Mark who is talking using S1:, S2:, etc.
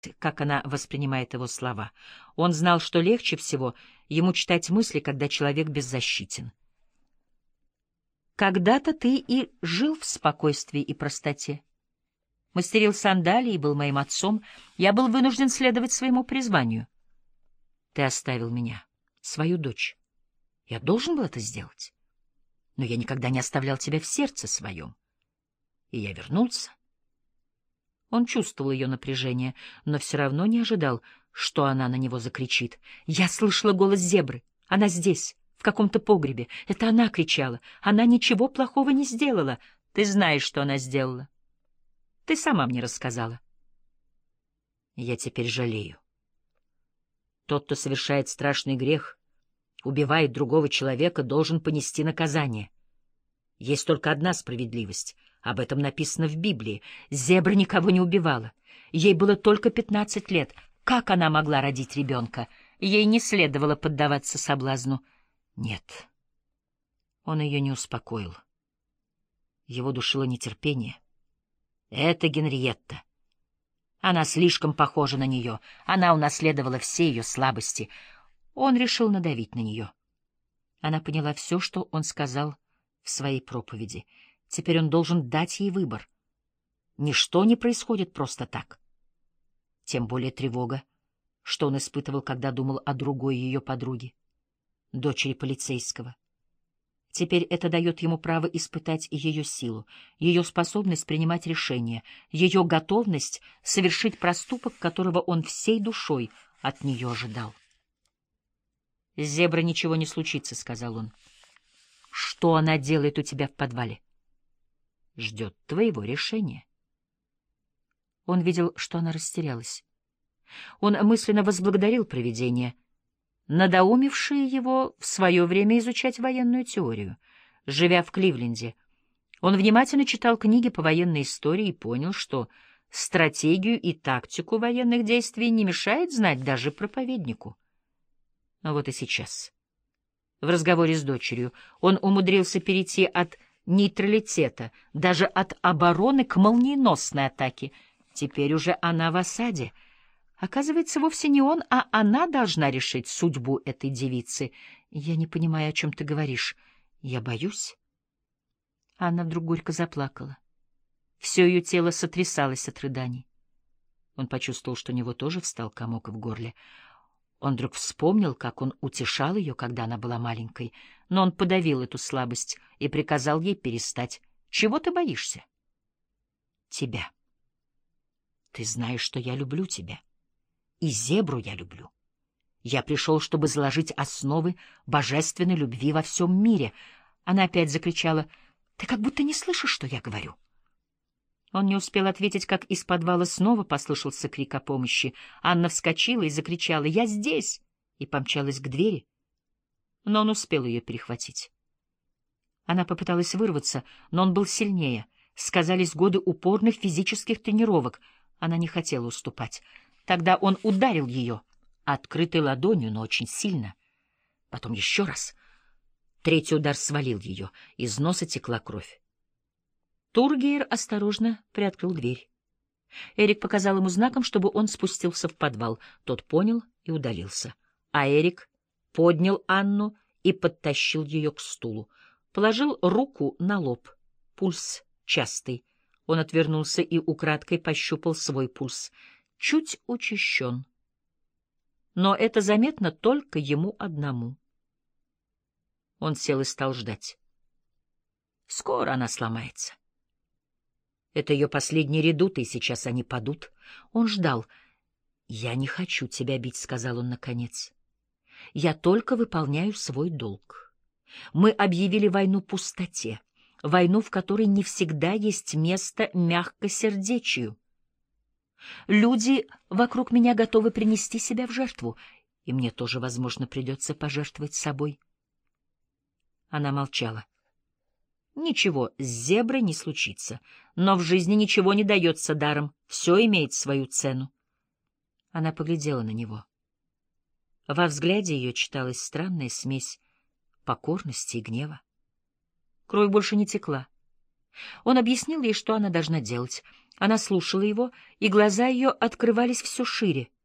S1: как она воспринимает его слова. Он знал, что легче всего ему читать мысли, когда человек беззащитен. «Когда-то ты и жил в спокойствии и простоте. Мастерил сандалии и был моим отцом. Я был вынужден следовать своему призванию. Ты оставил меня, свою дочь. Я должен был это сделать. Но я никогда не оставлял тебя в сердце своем. И я вернулся». Он чувствовал ее напряжение, но все равно не ожидал, что она на него закричит. «Я слышала голос зебры. Она здесь, в каком-то погребе. Это она кричала. Она ничего плохого не сделала. Ты знаешь, что она сделала. Ты сама мне рассказала». Я теперь жалею. Тот, кто совершает страшный грех, убивает другого человека, должен понести наказание. Есть только одна справедливость. Об этом написано в Библии. Зебра никого не убивала. Ей было только 15 лет. Как она могла родить ребенка? Ей не следовало поддаваться соблазну. Нет. Он ее не успокоил. Его душило нетерпение. Это Генриетта. Она слишком похожа на нее. Она унаследовала все ее слабости. Он решил надавить на нее. Она поняла все, что он сказал в своей проповеди. Теперь он должен дать ей выбор. Ничто не происходит просто так. Тем более тревога, что он испытывал, когда думал о другой ее подруге, дочери полицейского. Теперь это дает ему право испытать ее силу, ее способность принимать решения, ее готовность совершить проступок, которого он всей душой от нее ожидал. «С Зеброй ничего не случится», — сказал он. «Что она делает у тебя в подвале?» «Ждет твоего решения». Он видел, что она растерялась. Он мысленно возблагодарил провидение, надоумевшее его в свое время изучать военную теорию. Живя в Кливленде, он внимательно читал книги по военной истории и понял, что стратегию и тактику военных действий не мешает знать даже проповеднику. А вот и сейчас. В разговоре с дочерью он умудрился перейти от нейтралитета, даже от обороны к молниеносной атаке. Теперь уже она в осаде. Оказывается, вовсе не он, а она должна решить судьбу этой девицы. Я не понимаю, о чем ты говоришь. Я боюсь. Анна вдруг горько заплакала. Все ее тело сотрясалось от рыданий. Он почувствовал, что у него тоже встал комок в горле. Он вдруг вспомнил, как он утешал ее, когда она была маленькой, но он подавил эту слабость и приказал ей перестать. «Чего ты боишься?» «Тебя. Ты знаешь, что я люблю тебя. И Зебру я люблю. Я пришел, чтобы заложить основы божественной любви во всем мире». Она опять закричала: «Ты как будто не слышишь, что я говорю». Он не успел ответить, как из подвала снова послышался крик о помощи. Анна вскочила и закричала: «Я здесь!» и помчалась к двери. Но он успел ее перехватить. Она попыталась вырваться, но он был сильнее. Сказались годы упорных физических тренировок. Она не хотела уступать. Тогда он ударил ее, открытой ладонью, но очень сильно. Потом еще раз. Третий удар свалил ее. Из носа текла кровь. Тургейр осторожно приоткрыл дверь. Эрик показал ему знаком, чтобы он спустился в подвал. Тот понял и удалился. А Эрик поднял Анну и подтащил ее к стулу. Положил руку на лоб. Пульс частый. Он отвернулся и украдкой пощупал свой пульс. Чуть учащен. Но это заметно только ему одному. Он сел и стал ждать. Скоро она сломается. Это ее последние редуты, и сейчас они падут. Он ждал. «Я не хочу тебя бить», — сказал он наконец. «Я только выполняю свой долг. Мы объявили войну пустоте, войну, в которой не всегда есть место мягкосердечию. Люди вокруг меня готовы принести себя в жертву, и мне тоже, возможно, придется пожертвовать собой». Она молчала. Ничего с Зеброй не случится, но в жизни ничего не дается даром, все имеет свою цену. Она поглядела на него. Во взгляде ее читалась странная смесь покорности и гнева. Кровь больше не текла. Он объяснил ей, что она должна делать. Она слушала его, и глаза ее открывались все шире.